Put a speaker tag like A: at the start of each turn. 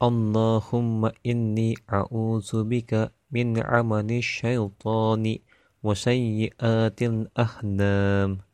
A: Allahumma inni a'udzubika min amali syaitani wa sayyiatil ahnam.